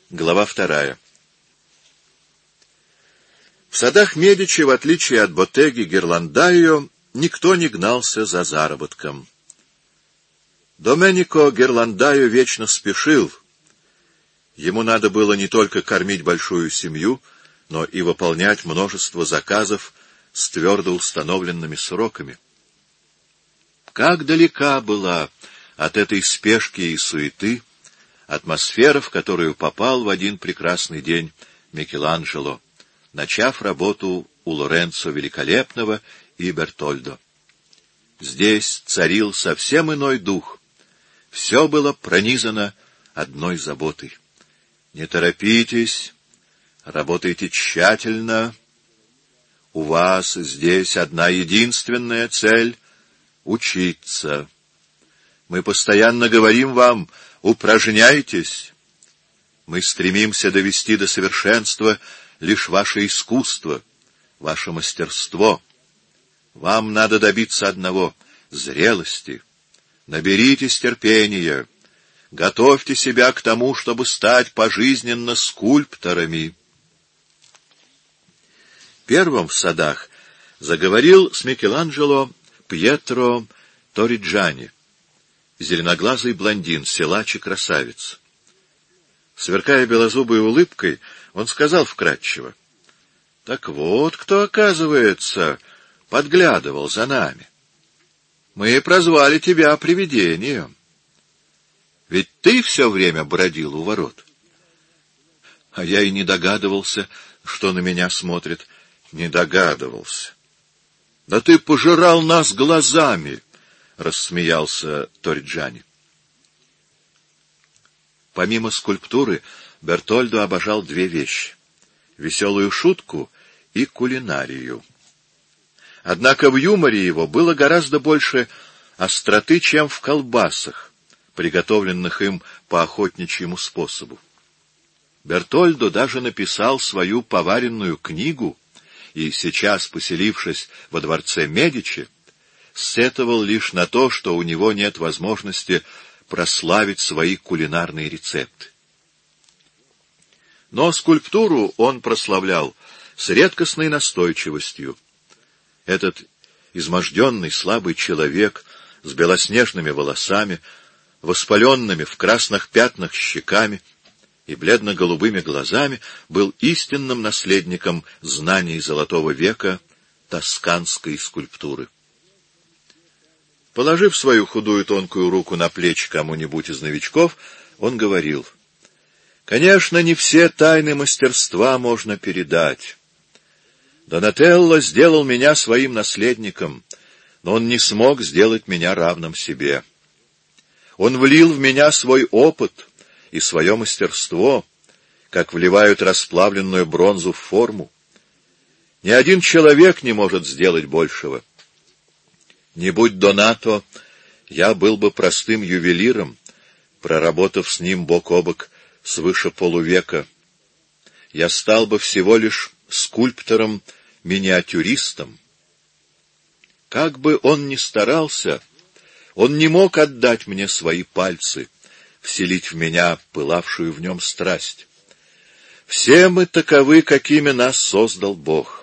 Глава 2. В садах Медичи, в отличие от Боттеги Герландайо, никто не гнался за заработком. Доменико Герландайо вечно спешил. Ему надо было не только кормить большую семью, но и выполнять множество заказов с твердо установленными сроками. Как далека была от этой спешки и суеты атмосфера, в которую попал в один прекрасный день Микеланджело, начав работу у Лоренцо Великолепного и Бертольдо. Здесь царил совсем иной дух. Все было пронизано одной заботой. Не торопитесь, работайте тщательно. У вас здесь одна единственная цель — учиться. Мы постоянно говорим вам: упражняйтесь. Мы стремимся довести до совершенства лишь ваше искусство, ваше мастерство. Вам надо добиться одного — зрелости. Наберитесь терпения. Готовьте себя к тому, чтобы стать пожизненно скульпторами. Первым в садах заговорил с Микеланджело Пьетро Ториджани, зеленоглазый блондин, силач и красавец. Сверкая белозубой улыбкой, он сказал вкратчиво: «Так вот кто, оказывается, подглядывал за нами. Мы прозвали тебя привидением. Ведь ты все время бродил у ворот». А я и не догадывался, что на меня смотрит. Не догадывался. Да ты пожирал нас глазами, — рассмеялся Ториджани. Помимо скульптуры, Бертольдо обожал две вещи — веселую шутку и кулинарию. Однако в юморе его было гораздо больше остроты, чем в колбасах, приготовленных им по охотничьему способу. Бертольдо даже написал свою поваренную книгу и сейчас, поселившись во дворце Медичи, сетовал лишь на то, что у него нет возможности прославить свои кулинарные рецепты. Но скульптуру он прославлял с редкостной настойчивостью. Этот изможденный слабый человек с белоснежными волосами, воспаленными в красных пятнах щеками и бледно-голубыми глазами был истинным наследником знаний Золотого века тосканской скульптуры. Положив свою худую тонкую руку на плечи кому-нибудь из новичков, он говорил: «Конечно, не все тайны мастерства можно передать. Донателло сделал меня своим наследником, но он не смог сделать меня равным себе. Он влил в меня свой опыт и свое мастерство, как вливают расплавленную бронзу в форму. Ни один человек не может сделать большего. Не будь Донато, я был бы простым ювелиром, проработав с ним бок о бок свыше полувека. Я стал бы всего лишь скульптором-миниатюристом. Как бы он ни старался, он не мог отдать мне свои пальцы, вселить в меня пылавшую в нем страсть. Все мы таковы, какими нас создал Бог.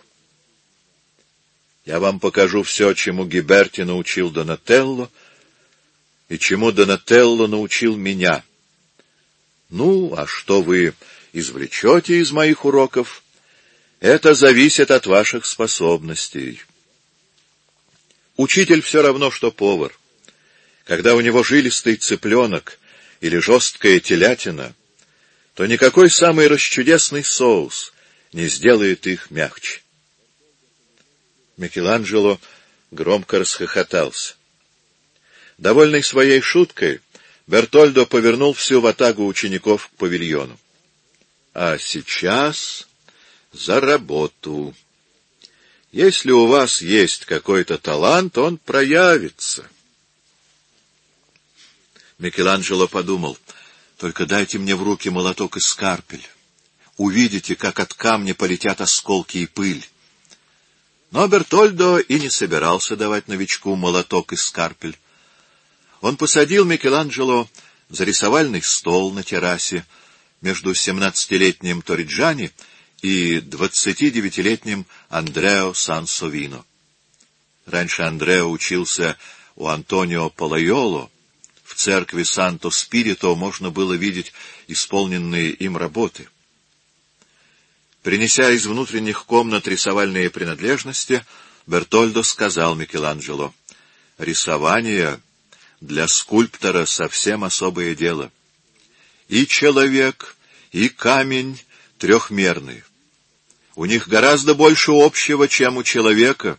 Я вам покажу все, чему Гиберти научил Донателло, и чему Донателло научил меня. Ну, а что вы извлечете из моих уроков, это зависит от ваших способностей. Учитель все равно, что повар. Когда у него жилистый цыпленок или жесткая телятина, то никакой самый расчудесный соус не сделает их мягче. Микеланджело громко расхохотался. Довольный своей шуткой, Бертольдо повернул всю ватагу учеников к павильону. А сейчас за работу. Если у вас есть какой-то талант, он проявится. Микеланджело подумал: только дайте мне в руки молоток и скальпель. Увидите, как от камня полетят осколки и пыль. Но Бертольдо и не собирался давать новичку молоток и скальпель. Он посадил Микеланджело за рисовальный стол на террасе между 17-летним Ториджани и 29-летним Андрео Сансовино. Раньше Андрео учился у Антонио Палайоло. В церкви Санто-Спирито можно было видеть исполненные им работы. Принеся из внутренних комнат рисовальные принадлежности, Бертольдо сказал Микеланджело: «Рисование для скульптора совсем особое дело. И человек, и камень трехмерны. У них гораздо больше общего, чем у человека.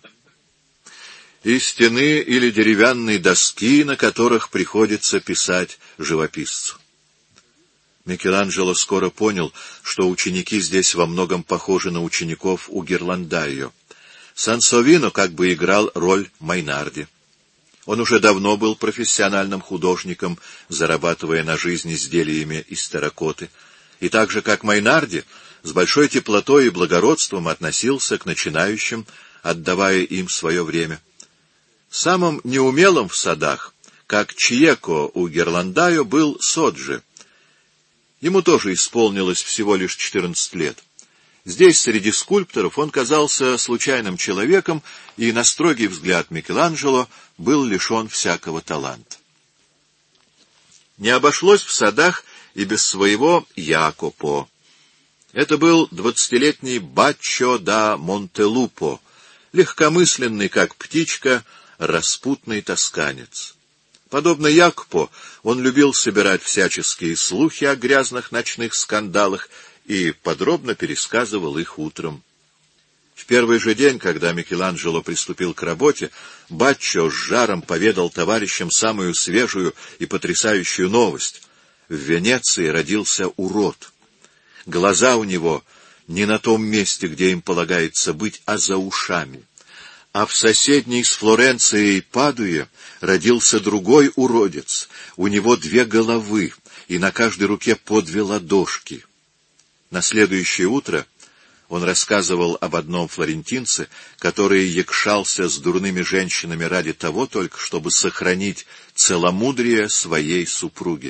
И стены или деревянные доски, на которых приходится писать живописцу». Микеланджело скоро понял, что ученики здесь во многом похожи на учеников у Герландайо. Сансовино как бы играл роль Майнарди. Он уже давно был профессиональным художником, зарабатывая на жизнь изделиями из терракоты, и так же, как Майнарди, с большой теплотой и благородством относился к начинающим, отдавая им свое время. Самым неумелым в садах, как Чиеко у Герландайо, был Соджи. Ему тоже исполнилось всего лишь 14 лет. Здесь, среди скульпторов, он казался случайным человеком, и на строгий взгляд Микеланджело был лишен всякого таланта. Не обошлось в садах и без своего Якопо. Это был 20-летний Баччо да Монтелупо, легкомысленный, как птичка, распутный тосканец. Подобно Якопо, он любил собирать всяческие слухи о грязных ночных скандалах и подробно пересказывал их утром. В первый же день, когда Микеланджело приступил к работе, Баччо с жаром поведал товарищам самую свежую и потрясающую новость. В Венеции родился урод. Глаза у него не на том месте, где им полагается быть, а за ушами. А в соседней с Флоренцией Падуе родился другой уродец. У него 2 головы, и на каждой руке по 2 ладошки. На следующее утро он рассказывал об одном флорентинце, который якшался с дурными женщинами ради того только, чтобы сохранить целомудрие своей супруги.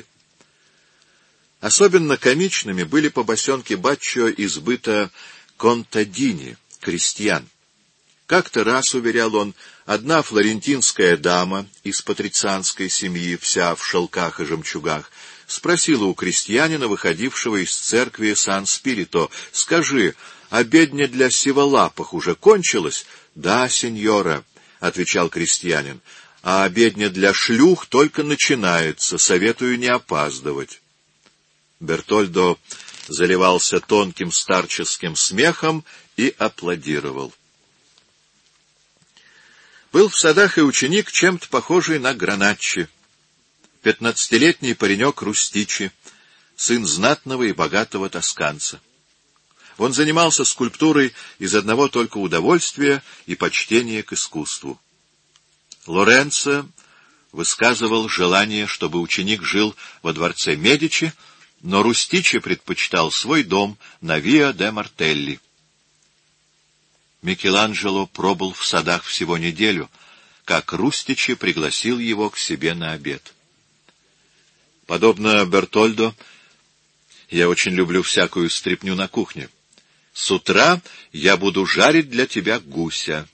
Особенно комичными были побосенки Баччо из быта контадини, крестьян. Как-то раз, уверял он, одна флорентинская дама из патрицианской семьи, вся в шелках и жемчугах, спросила у крестьянина, выходившего из церкви Сан-Спирито: «Скажи, обедня для сиволапых уже кончилась?» «Да, сеньора», — отвечал крестьянин, — «а обедня для шлюх только начинается, советую не опаздывать». Бертольдо заливался тонким старческим смехом и аплодировал. Был в садах и ученик, чем-то похожий на Граначчи. 15-летний паренек Рустичи, сын знатного и богатого тосканца. Он занимался скульптурой из одного только удовольствия и почтения к искусству. Лоренцо высказывал желание, чтобы ученик жил во дворце Медичи, но Рустичи предпочитал свой дом на Виа де Мартелли. Микеланджело пробыл в садах всего неделю, как Рустичи пригласил его к себе на обед. Подобно Бертольдо, я очень люблю всякую стряпню на кухне. С утра я буду жарить для тебя гуся.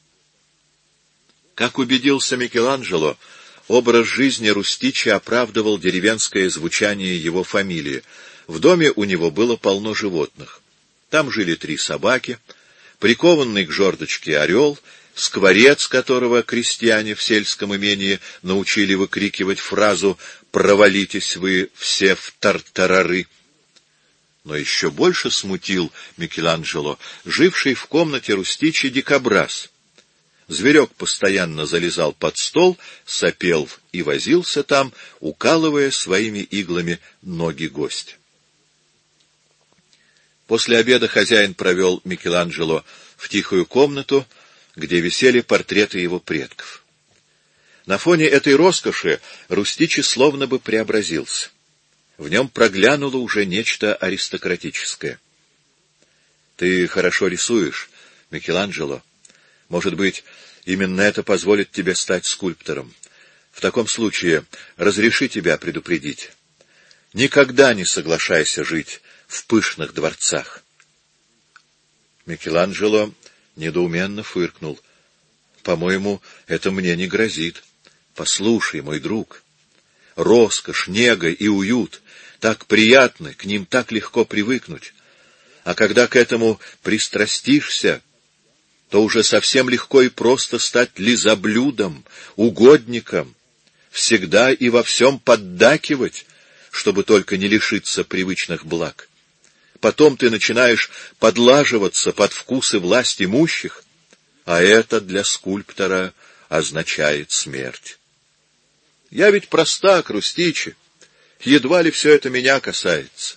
Как убедился Микеланджело, образ жизни Рустичи оправдывал деревенское звучание его фамилии. В доме у него было полно животных. Там жили 3 собаки, прикованный к жердочке орел, скворец, которого крестьяне в сельском имении научили выкрикивать фразу «Провалитесь вы все в тартарары». Но еще больше смутил Микеланджело живший в комнате Рустичи дикобраз. Зверек постоянно залезал под стол, сопел и возился там, укалывая своими иглами ноги гостя. После обеда хозяин провел Микеланджело в тихую комнату, где висели портреты его предков. На фоне этой роскоши Рустичи словно бы преобразился. В нем проглянуло уже нечто аристократическое. — Ты хорошо рисуешь, Микеланджело. Может быть, именно это позволит тебе стать скульптором. В таком случае разреши тебя предупредить. Никогда не соглашайся жить в пышных дворцах. Микеланджело недоуменно фыркнул. По-моему, это мне не грозит. Послушай, мой друг, роскошь, нега и уют так приятны, к ним так легко привыкнуть. А когда к этому пристрастишься, то уже совсем легко и просто стать лизоблюдом, угодником, всегда и во всем поддакивать, чтобы только не лишиться привычных благ. Потом ты начинаешь подлаживаться под вкусы власть имущих, а это для скульптора означает смерть. Я ведь простак, Рустичи, едва ли все это меня касается.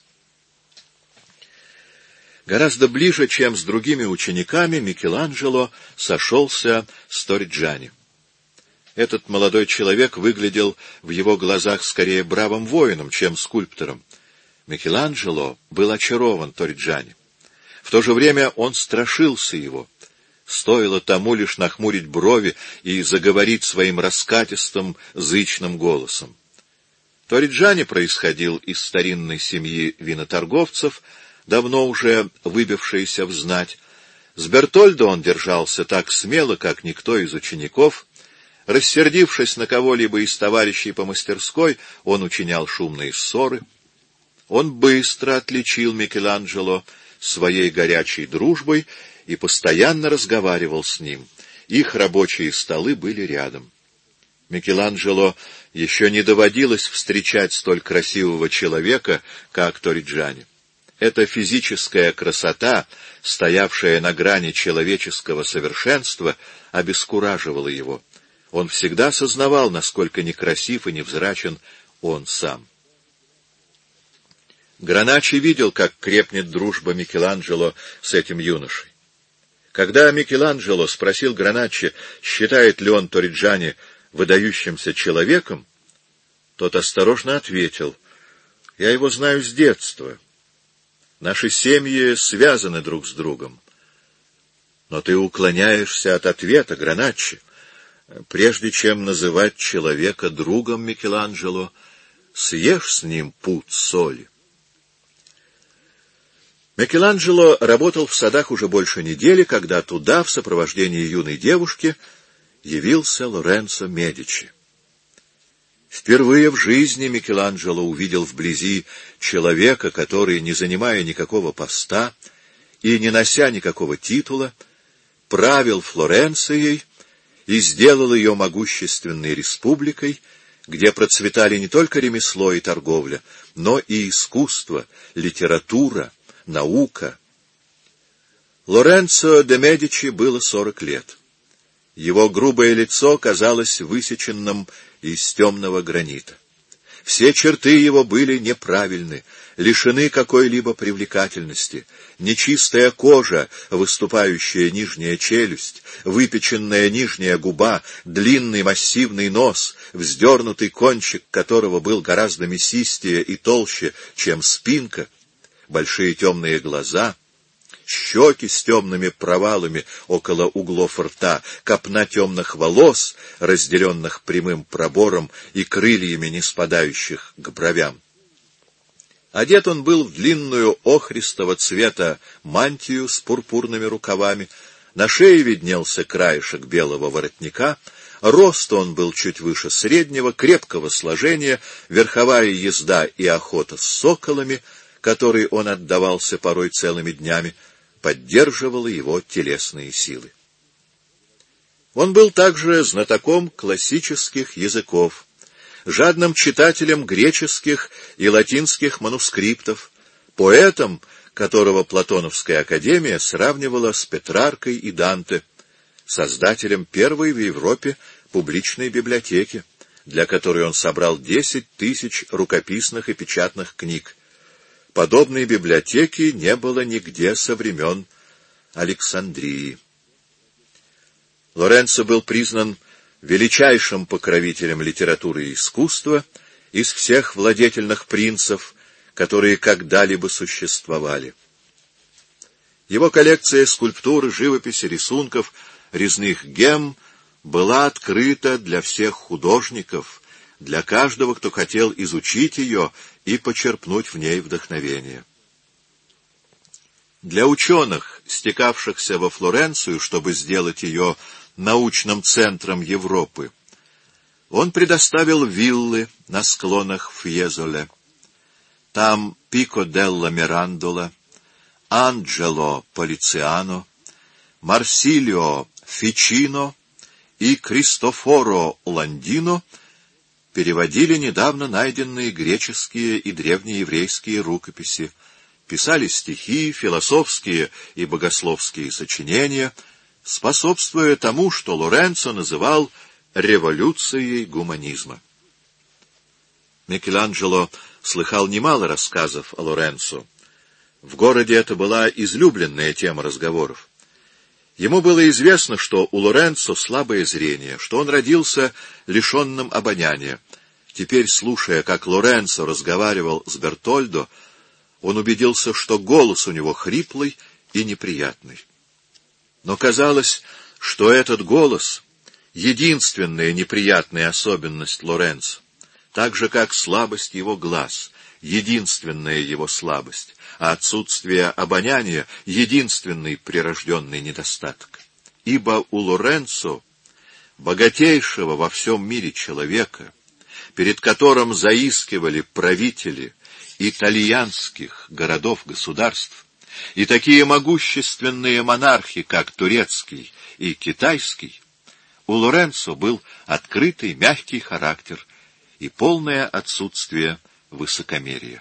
Гораздо ближе, чем с другими учениками, Микеланджело сошелся с Торриджани. Этот молодой человек выглядел в его глазах скорее бравым воином, чем скульптором. Микеланджело был очарован Торриджани. В то же время он страшился его. Стоило тому лишь нахмурить брови и заговорить своим раскатистым, зычным голосом. Торриджани происходил из старинной семьи виноторговцев, давно уже выбившейся в знать. С Бертольдо он держался так смело, как никто из учеников. Рассердившись на кого-либо из товарищей по мастерской, он учинял шумные ссоры. Он быстро отличил Микеланджело своей горячей дружбой и постоянно разговаривал с ним. Их рабочие столы были рядом. Микеланджело еще не доводилось встречать столь красивого человека, как Торриджани. Эта физическая красота, стоявшая на грани человеческого совершенства, обескураживала его. Он всегда сознавал, насколько некрасив и невзрачен он сам. Граначи видел, как крепнет дружба Микеланджело с этим юношей. Когда Микеланджело спросил Граначи, считает ли он Торриджани выдающимся человеком, тот осторожно ответил: «Я его знаю с детства. Наши семьи связаны друг с другом». Но ты уклоняешься от ответа, Граначи. Прежде чем называть человека другом Микеланджело, съешь с ним пуд соли. Микеланджело работал в садах уже больше недели, когда туда, в сопровождении юной девушки, явился Лоренцо Медичи. Впервые в жизни Микеланджело увидел вблизи человека, который, не занимая никакого поста и не нося никакого титула, правил Флоренцией и сделал ее могущественной республикой, где процветали не только ремесло и торговля, но и искусство, литература, наука. Лоренцо де Медичи было 40 лет. Его грубое лицо казалось высеченным из темного гранита. Все черты его были неправильны, лишены какой-либо привлекательности. Нечистая кожа, выступающая нижняя челюсть, выпеченная нижняя губа, длинный массивный нос, вздернутый кончик которого был гораздо мясистее и толще, чем спинка, большие темные глаза, щеки с темными провалами около углов рта, копна темных волос, разделенных прямым пробором и крыльями, не спадающих к бровям. Одет он был в длинную охристого цвета мантию с пурпурными рукавами, на шее виднелся краешек белого воротника, рост он был чуть выше среднего, крепкого сложения, верховая езда и охота с соколами, которой он отдавался порой целыми днями, поддерживала его телесные силы. Он был также знатоком классических языков, жадным читателем греческих и латинских манускриптов, поэтом, которого Платоновская академия сравнивала с Петраркой и Данте, создателем первой в Европе публичной библиотеки, для которой он собрал 10 тысяч рукописных и печатных книг. Подобной библиотеки не было нигде со времен Александрии. Лоренцо был признан величайшим покровителем литературы и искусства из всех владетельных принцев, которые когда-либо существовали. Его коллекция скульптур, живописи, рисунков, резных гем была открыта для всех художников, для каждого, кто хотел изучить ее и почерпнуть в ней вдохновение. Для ученых, стекавшихся во Флоренцию, чтобы сделать ее научным центром Европы, он предоставил виллы на склонах Фьезоле. Там Пико делла Мирандола, Анджело Полициано, Марсилио Фичино и Кристофоро Ландино переводили недавно найденные греческие и древнееврейские рукописи, писали стихи, философские и богословские сочинения, способствуя тому, что Лоренцо называл революцией гуманизма. Микеланджело слыхал немало рассказов о Лоренцо. В городе это была излюбленная тема разговоров. Ему было известно, что у Лоренцо слабое зрение, что он родился лишенным обоняния. Теперь, слушая, как Лоренцо разговаривал с Бертольдо, он убедился, что голос у него хриплый и неприятный. Но казалось, что этот голос — единственная неприятная особенность Лоренцо, так же, как слабость его глаз — единственная его слабость, а отсутствие обоняния — единственный прирожденный недостаток. Ибо у Лоренцо, богатейшего во всем мире человека, перед которым заискивали правители итальянских городов-государств, и такие могущественные монархи, как турецкий и китайский, у Лоренцо был открытый, мягкий характер и полное отсутствие высокомерия.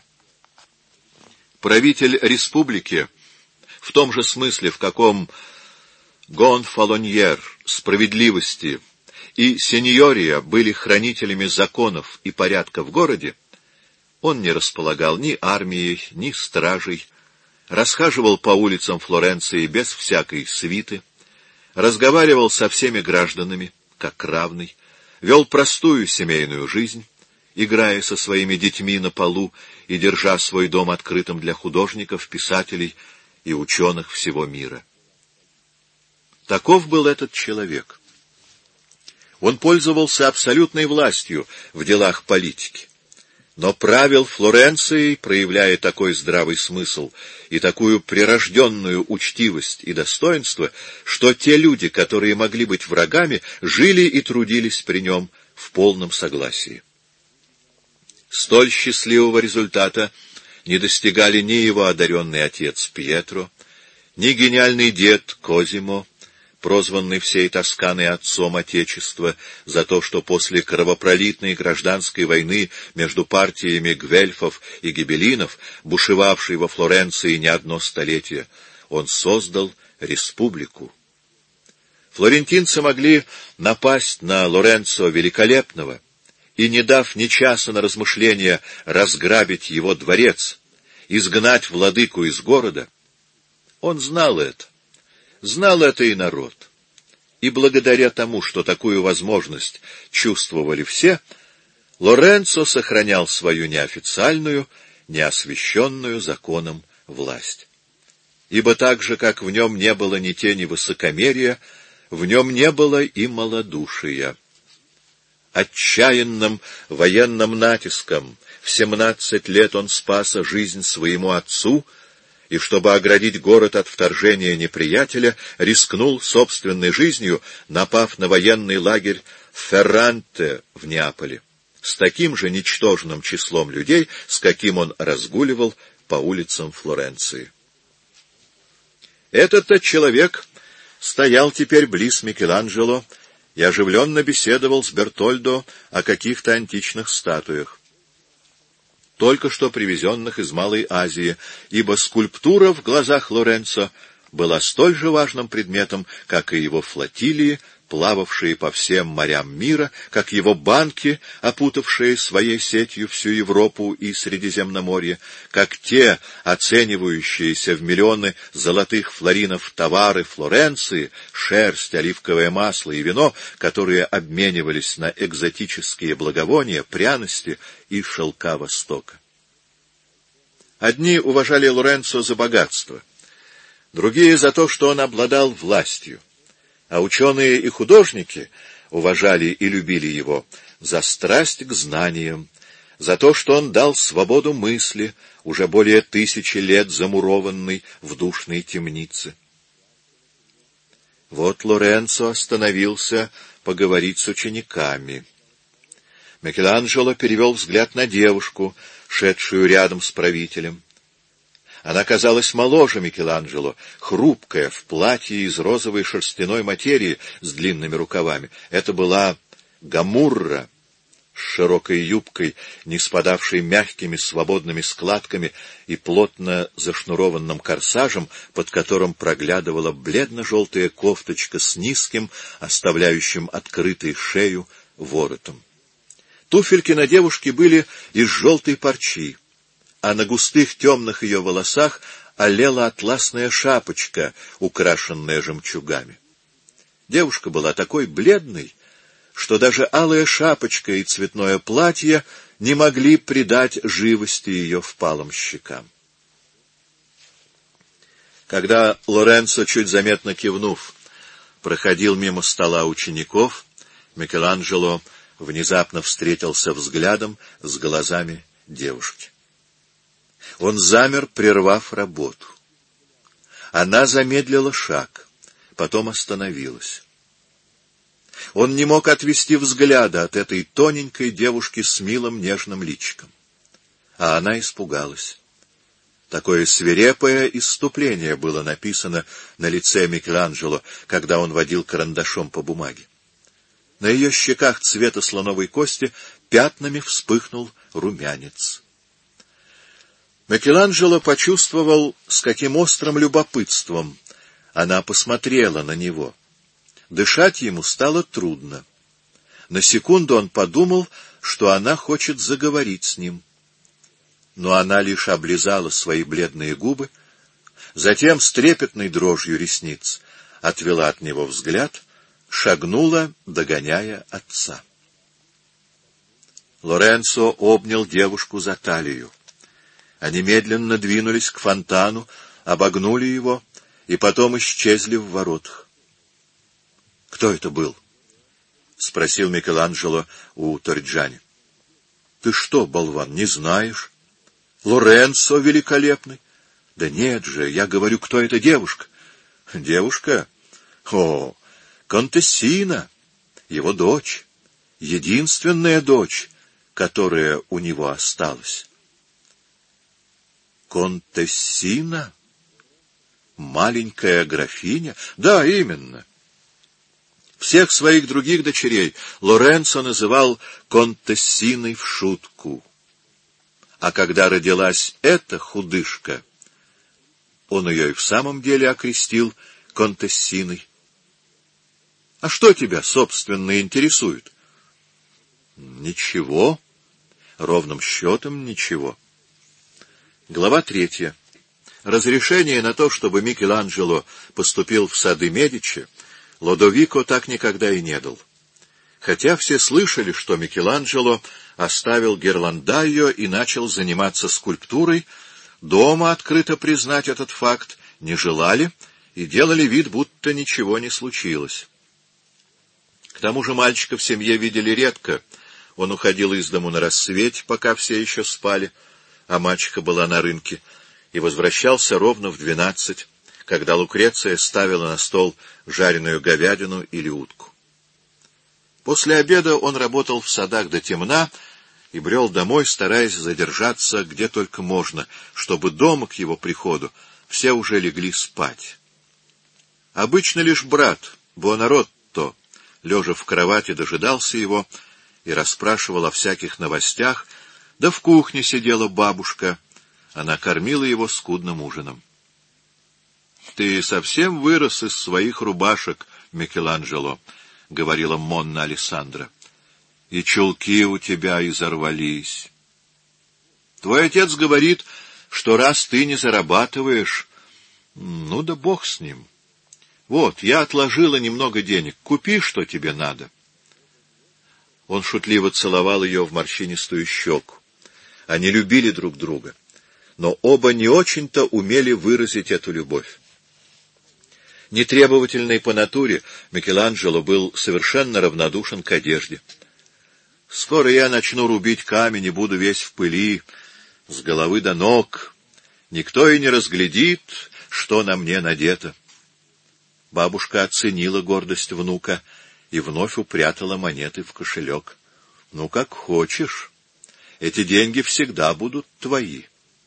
Правитель республики, в том же смысле, в каком Гонфалоньер, справедливости и сеньория были хранителями законов и порядка в городе, он не располагал ни армией, ни стражей, расхаживал по улицам Флоренции без всякой свиты, разговаривал со всеми гражданами, как равный, вел простую семейную жизнь, играя со своими детьми на полу и держа свой дом открытым для художников, писателей и ученых всего мира. Таков был этот человек. Он пользовался абсолютной властью в делах политики, но правил Флоренцией, проявляя такой здравый смысл и такую прирожденную учтивость и достоинство, что те люди, которые могли быть врагами, жили и трудились при нем в полном согласии. Столь счастливого результата не достигали ни его одаренный отец Пьетро, ни гениальный дед Козимо, прозванный всей Тосканой отцом Отечества за то, что после кровопролитной гражданской войны между партиями гвельфов и гибеллинов, бушевавшей во Флоренции не одно столетие, он создал республику. Флорентинцы могли напасть на Лоренцо Великолепного и, не дав ни часа на размышления, разграбить его дворец, изгнать владыку из города. Он знал это. Знал это и народ. И благодаря тому, что такую возможность чувствовали все, Лоренцо сохранял свою неофициальную, неосвященную законом власть. Ибо так же, как в нем не было ни тени высокомерия, в нем не было и малодушия. Отчаянным военным натиском в 17 лет он спас жизнь своему отцу, и, чтобы оградить город от вторжения неприятеля, рискнул собственной жизнью, напав на военный лагерь Ферранте в Неаполе, с таким же ничтожным числом людей, с каким он разгуливал по улицам Флоренции. Этот-то человек стоял теперь близ Микеланджело и оживленно беседовал с Бертольдо о каких-то античных статуях, только что привезенных из Малой Азии, ибо скульптура в глазах Лоренцо была столь же важным предметом, как и его флотилии, плававшие по всем морям мира, как его банки, опутавшие своей сетью всю Европу и Средиземноморье, как те, оценивающиеся в миллионы золотых флоринов товары Флоренции, шерсть, оливковое масло и вино, которые обменивались на экзотические благовония, пряности и шелка Востока. Одни уважали Лоренцо за богатство, другие за то, что он обладал властью, а ученые и художники уважали и любили его за страсть к знаниям, за то, что он дал свободу мысли, уже более 1000 лет замурованной в душной темнице. Вот Лоренцо остановился поговорить с учениками. Микеланджело перевел взгляд на девушку, шедшую рядом с правителем. Она казалась моложе Микеланджело, хрупкая, в платье из розовой шерстяной материи с длинными рукавами. Это была Гамурра с широкой юбкой, не спадавшей мягкими свободными складками и плотно зашнурованным корсажем, под которым проглядывала бледно-желтая кофточка с низким, оставляющим открытой шею, воротом. Туфельки на девушке были из желтой парчи, а на густых темных ее волосах олела атласная шапочка, украшенная жемчугами. Девушка была такой бледной, что даже алая шапочка и цветное платье не могли придать живости ее впалым щекам. Когда Лоренцо, чуть заметно кивнув, проходил мимо стола учеников, Микеланджело внезапно встретился взглядом с глазами девушки. Он замер, прервав работу. Она замедлила шаг, потом остановилась. Он не мог отвести взгляда от этой тоненькой девушки с милым нежным личиком. А она испугалась. Такое свирепое исступление было написано на лице Микеланджело, когда он водил карандашом по бумаге. На ее щеках цвета слоновой кости пятнами вспыхнул румянец. Микеланджело почувствовал, с каким острым любопытством она посмотрела на него. Дышать ему стало трудно. На секунду он подумал, что она хочет заговорить с ним. Но она лишь облизала свои бледные губы, затем с трепетной дрожью ресниц отвела от него взгляд, шагнула, догоняя отца. Лоренцо обнял девушку за талию. Они медленно двинулись к фонтану, обогнули его и потом исчезли в воротах. — Кто это был? — спросил Микеланджело у Торриджани. — Ты что, болван, не знаешь? Лоренцо великолепный. — Да нет же, я говорю, кто эта девушка? — Девушка? О, Контессина, его дочь, единственная дочь, которая у него осталась. Контессина? Маленькая графиня? Да, именно. Всех своих других дочерей Лоренцо называл Контессиной в шутку. А когда родилась эта худышка, он ее и в самом деле окрестил Контессиной. А что тебя, собственно, интересует? Ничего. Ровным счетом ничего. Глава 3. Разрешение на то, чтобы Микеланджело поступил в сады Медичи, Лодовико так никогда и не дал. Хотя все слышали, что Микеланджело оставил Герландайо и начал заниматься скульптурой, дома открыто признать этот факт не желали и делали вид, будто ничего не случилось. К тому же мальчика в семье видели редко. Он уходил из дому на рассвете, пока все еще спали, а мачеха была на рынке, и возвращался ровно в 12, когда Лукреция ставила на стол жареную говядину или утку. После обеда он работал в садах до темна и брел домой, стараясь задержаться где только можно, чтобы дома к его приходу все уже легли спать. Обычно лишь брат Буонаротто, лежа в кровати, дожидался его и расспрашивал о всяких новостях, да в кухне сидела бабушка, она кормила его скудным ужином. — Ты совсем вырос из своих рубашек, Микеланджело, — говорила Монна Алессандра, — и чулки у тебя изорвались. Твой отец говорит, что раз ты не зарабатываешь, ну да бог с ним. Вот, я отложила немного денег, купи, что тебе надо. Он шутливо целовал ее в морщинистую щеку. Они любили друг друга, но оба не очень-то умели выразить эту любовь. Нетребовательный по натуре, Микеланджело был совершенно равнодушен к одежде. Скоро я начну рубить камень и буду весь в пыли, с головы до ног. Никто и не разглядит, что на мне надето. Бабушка оценила гордость внука и вновь упрятала монеты в кошелек. Ну, как хочешь. Эти деньги всегда будут твои.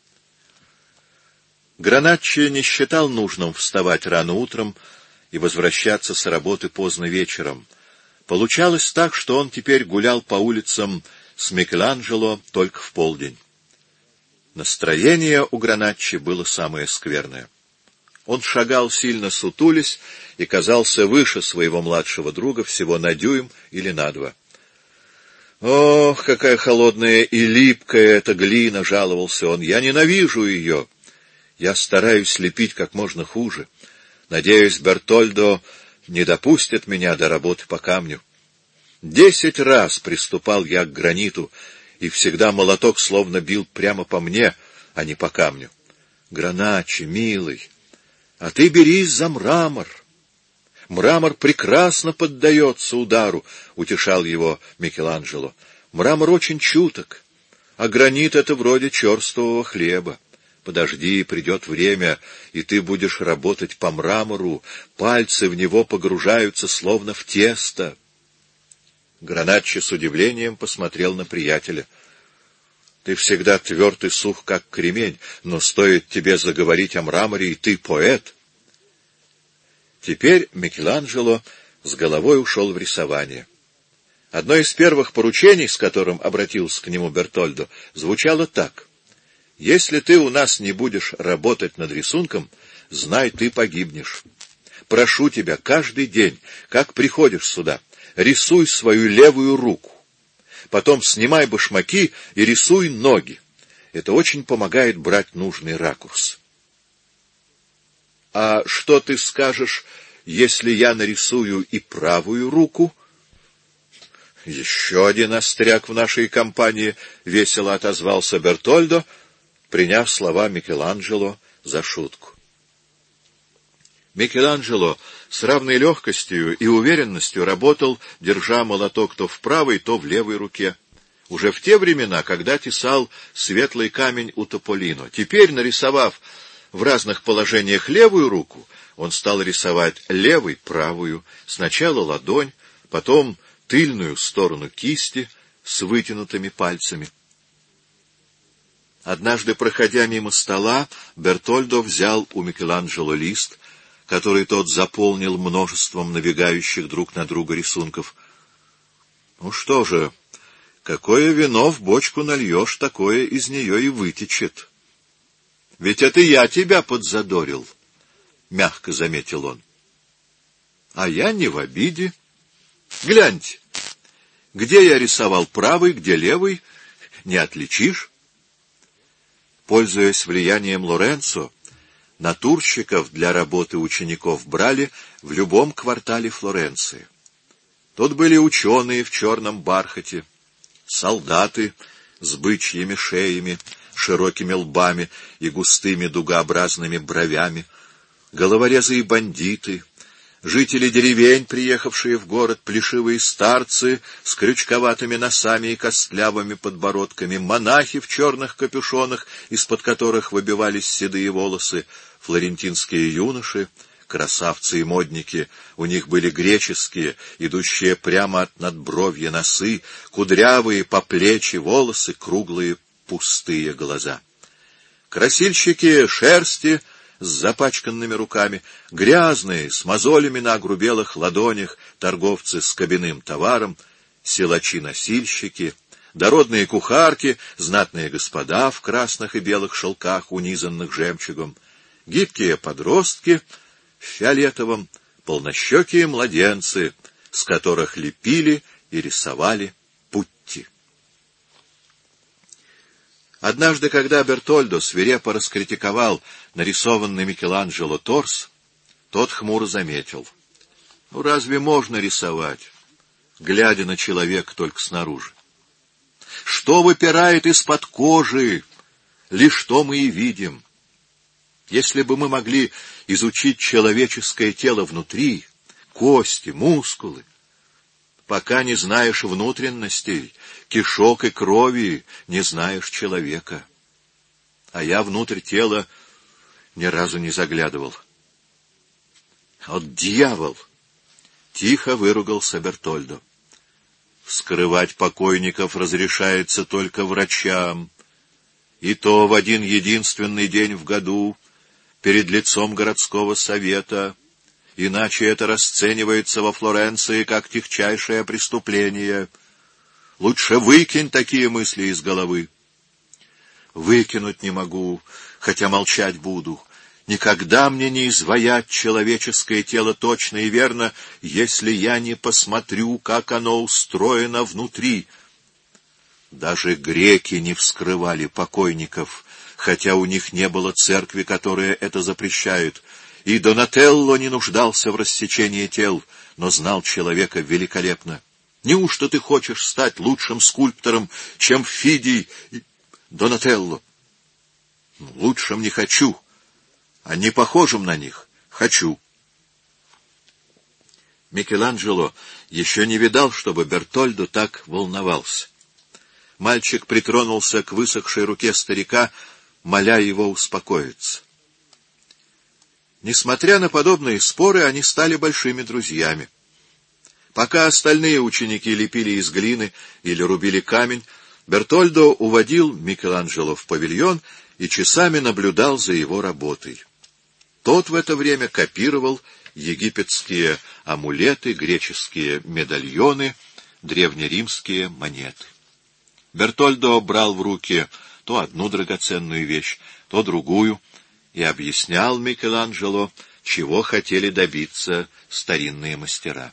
Граначчи не считал нужным вставать рано утром и возвращаться с работы поздно вечером. Получалось так, что он теперь гулял по улицам с Микеланджело только в полдень. Настроение у Граначчи было самое скверное. Он шагал сильно сутулясь и казался выше своего младшего друга всего на дюйм или на два. «Ох, какая холодная и липкая эта глина!» — жаловался он. «Я ненавижу ее! Я стараюсь лепить как можно хуже. Надеюсь, Бертольдо не допустит меня до работы по камню. 10 раз приступал я к граниту, и всегда молоток словно бил прямо по мне, а не по камню. Граначчи, милый, а ты берись за мрамор. Мрамор прекрасно поддается удару, — утешал его Микеланджело. Мрамор очень чуток, а гранит — это вроде черствого хлеба. Подожди, придет время, и ты будешь работать по мрамору, пальцы в него погружаются, словно в тесто. Граначчи с удивлением посмотрел на приятеля. — Ты всегда тверд и сух, как кремень, но стоит тебе заговорить о мраморе, и ты поэт. Теперь Микеланджело с головой ушел в рисование. Одно из первых поручений, с которым обратился к нему Бертольдо, звучало так: «Если ты у нас не будешь работать над рисунком, знай, ты погибнешь. Прошу тебя, каждый день, как приходишь сюда, рисуй свою левую руку. Потом снимай башмаки и рисуй ноги. Это очень помогает брать нужный ракурс». — А что ты скажешь, если я нарисую и правую руку? — Еще один остряк в нашей компании, — весело отозвался Бертольдо, приняв слова Микеланджело за шутку. Микеланджело с равной легкостью и уверенностью работал, держа молоток то в правой, то в левой руке. Уже в те времена, когда тесал светлый камень у Тополино. Теперь, нарисовав в разных положениях левую руку, он стал рисовать левой правую, сначала ладонь, потом тыльную сторону кисти с вытянутыми пальцами. Однажды, проходя мимо стола, Бертольдо взял у Микеланджело лист, который тот заполнил множеством набегающих друг на друга рисунков. — Ну что же, какое вино в бочку нальешь, такое из нее и вытечет. — Ведь это я тебя подзадорил, — мягко заметил он. — А я не в обиде. Гляньте, где я рисовал правый, где левый, не отличишь. Пользуясь влиянием Лоренцо, натурщиков для работы учеников брали в любом квартале Флоренции. Тут были ученые в черном бархате, солдаты с бычьими шеями, широкими лбами и густыми дугообразными бровями, головорезы и бандиты, жители деревень, приехавшие в город, плешивые старцы с крючковатыми носами и костлявыми подбородками, монахи в черных капюшонах, из-под которых выбивались седые волосы, флорентинские юноши, красавцы и модники. У них были греческие, идущие прямо от надбровья носы, кудрявые по плечи волосы, круглые пустые глаза. Красильщики шерсти с запачканными руками, грязные, с мозолями на огрубелых ладонях, торговцы с кабинным товаром, силачи-носильщики, дородные кухарки, знатные господа в красных и белых шелках, унизанных жемчугом, гибкие подростки в фиолетовом, полнощекие младенцы, с которых лепили и рисовали путти. Однажды, когда Бертольдо свирепо раскритиковал нарисованный Микеланджело торс, тот хмуро заметил: — Ну, разве можно рисовать, глядя на человека только снаружи? Что выпирает из-под кожи, лишь то мы и видим. Если бы мы могли изучить человеческое тело внутри, кости, мускулы, Пока не знаешь внутренностей, кишок и крови, не знаешь человека. А я внутрь тела ни разу не заглядывал. «От дьявол!» — тихо выругался Бертольдо. «Вскрывать покойников разрешается только врачам, и то в один единственный день в году, перед лицом городского совета, иначе это расценивается во Флоренции как тихчайшее преступление. Лучше выкинь такие мысли из головы». «Выкинуть не могу, хотя молчать буду. Никогда мне не изваять человеческое тело точно и верно, если я не посмотрю, как оно устроено внутри». Даже греки не вскрывали покойников, хотя у них не было церкви, которая это запрещает. И Донателло не нуждался в рассечении тел, но знал человека великолепно. Неужто ты хочешь стать лучшим скульптором, чем Фидий и Донателло? Лучшим не хочу, а не похожим на них хочу. Микеланджело еще не видал, чтобы Бертольдо так волновался. Мальчик притронулся к высохшей руке старика, моля его успокоиться. Несмотря на подобные споры, они стали большими друзьями. Пока остальные ученики лепили из глины или рубили камень, Бертольдо уводил Микеланджело в павильон и часами наблюдал за его работой. Тот в это время копировал египетские амулеты, греческие медальоны, древнеримские монеты. Бертольдо брал в руки то одну драгоценную вещь, то другую, и объяснял Микеланджело, чего хотели добиться старинные мастера.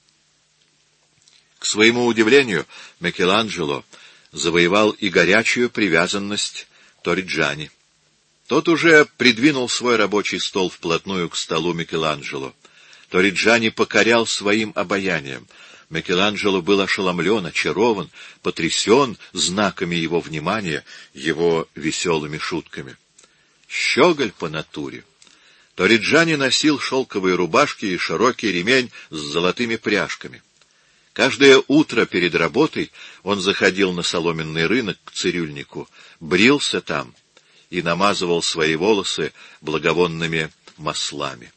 К своему удивлению, Микеланджело завоевал и горячую привязанность Торриджани. Тот уже придвинул свой рабочий стол вплотную к столу Микеланджело. Торриджани покорял своим обаянием. Микеланджело был ошеломлен, очарован, потрясен знаками его внимания, его веселыми шутками. Щеголь по натуре. Торриджани носил шелковые рубашки и широкий ремень с золотыми пряжками. Каждое утро перед работой он заходил на соломенный рынок к цирюльнику, брился там и намазывал свои волосы благовонными маслами.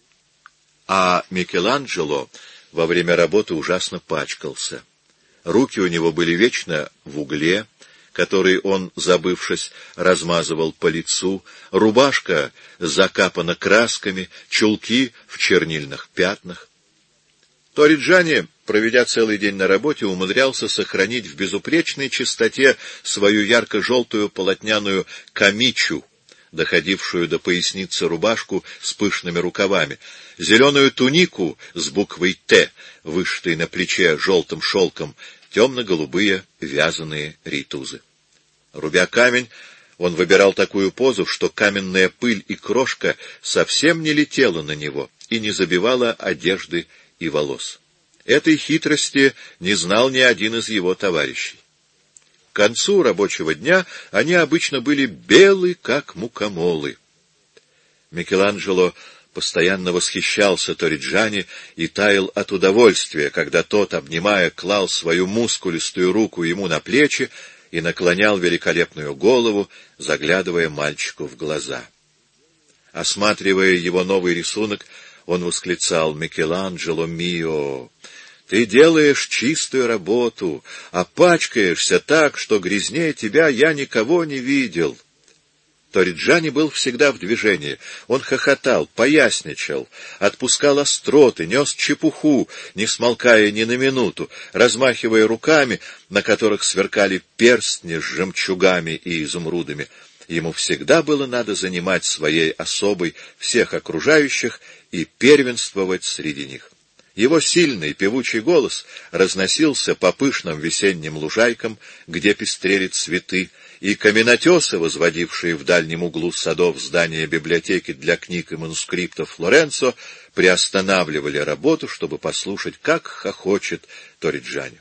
А Микеланджело во время работы ужасно пачкался. Руки у него были вечно в угле, который он, забывшись, размазывал по лицу, рубашка закапана красками, чулки в чернильных пятнах. Торриджани, проведя целый день на работе, умудрялся сохранить в безупречной чистоте свою ярко-желтую полотняную камичу, доходившую до поясницы рубашку с пышными рукавами, зеленую тунику с буквой «Т», вышитой на плече желтым шелком, темно-голубые вязаные рейтузы. Рубя камень, он выбирал такую позу, что каменная пыль и крошка совсем не летела на него и не забивала одежды и волос. Этой хитрости не знал ни один из его товарищей. К концу рабочего дня они обычно были белы, как мукомолы. Микеланджело постоянно восхищался Торриджани и таял от удовольствия, когда тот, обнимая, клал свою мускулистую руку ему на плечи и наклонял великолепную голову, заглядывая мальчику в глаза. Осматривая его новый рисунок, он восклицал: «Микеланджело мио, ты делаешь чистую работу, а пачкаешься так, что грязнее тебя я никого не видел». Торриджани был всегда в движении. Он хохотал, поясничал, отпускал остроты, нес чепуху, не смолкая ни на минуту, размахивая руками, на которых сверкали перстни с жемчугами и изумрудами. Ему всегда было надо занимать своей особой всех окружающих и первенствовать среди них. Его сильный певучий голос разносился по пышным весенним лужайкам, где пестрели цветы, и каменотесы, возводившие в дальнем углу садов здания библиотеки для книг и манускриптов Флоренцо, приостанавливали работу, чтобы послушать, как хохочет Торриджани.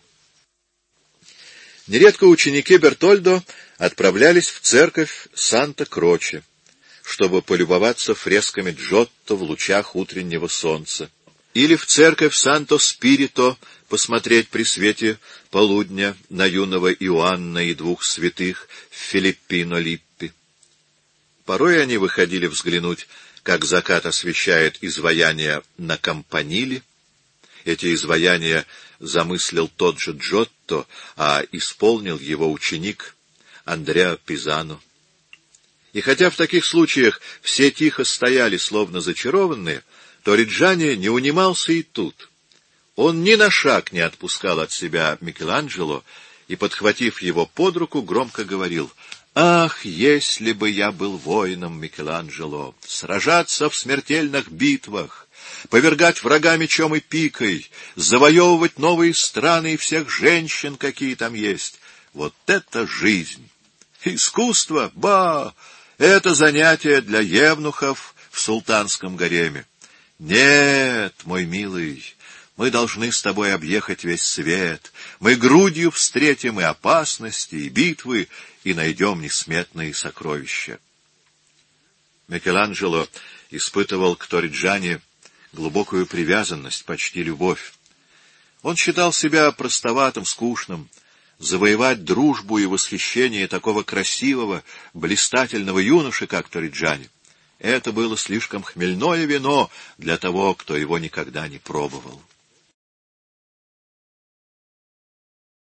Нередко ученики Бертольдо отправлялись в церковь Санта-Кроче, чтобы полюбоваться фресками Джотто в лучах утреннего солнца, или в церковь Санто-Спирито посмотреть при свете полудня на юного Иоанна и двух святых в Филиппино-Липпи. Порой они выходили взглянуть, как закат освещает изваяния на Кампаниле. Эти изваяния замыслил тот же Джотто, а исполнил его ученик Андреа Пизано. И хотя в таких случаях все тихо стояли, словно зачарованные, то Риджани не унимался и тут. Он ни на шаг не отпускал от себя Микеланджело и, подхватив его под руку, громко говорил: «Ах, если бы я был воином, Микеланджело, сражаться в смертельных битвах, повергать врага мечом и пикой, завоевывать новые страны и всех женщин, какие там есть. Вот это жизнь! Искусство, ба! Это занятие для евнухов в султанском гареме. Нет, мой милый, мы должны с тобой объехать весь свет. Мы грудью встретим и опасности, и битвы, и найдем несметные сокровища». Микеланджело испытывал к Торриджани глубокую привязанность, почти любовь. Он считал себя простоватым, скучным. Завоевать дружбу и восхищение такого красивого, блистательного юноши, как Торриджани, это было слишком хмельное вино для того, кто его никогда не пробовал.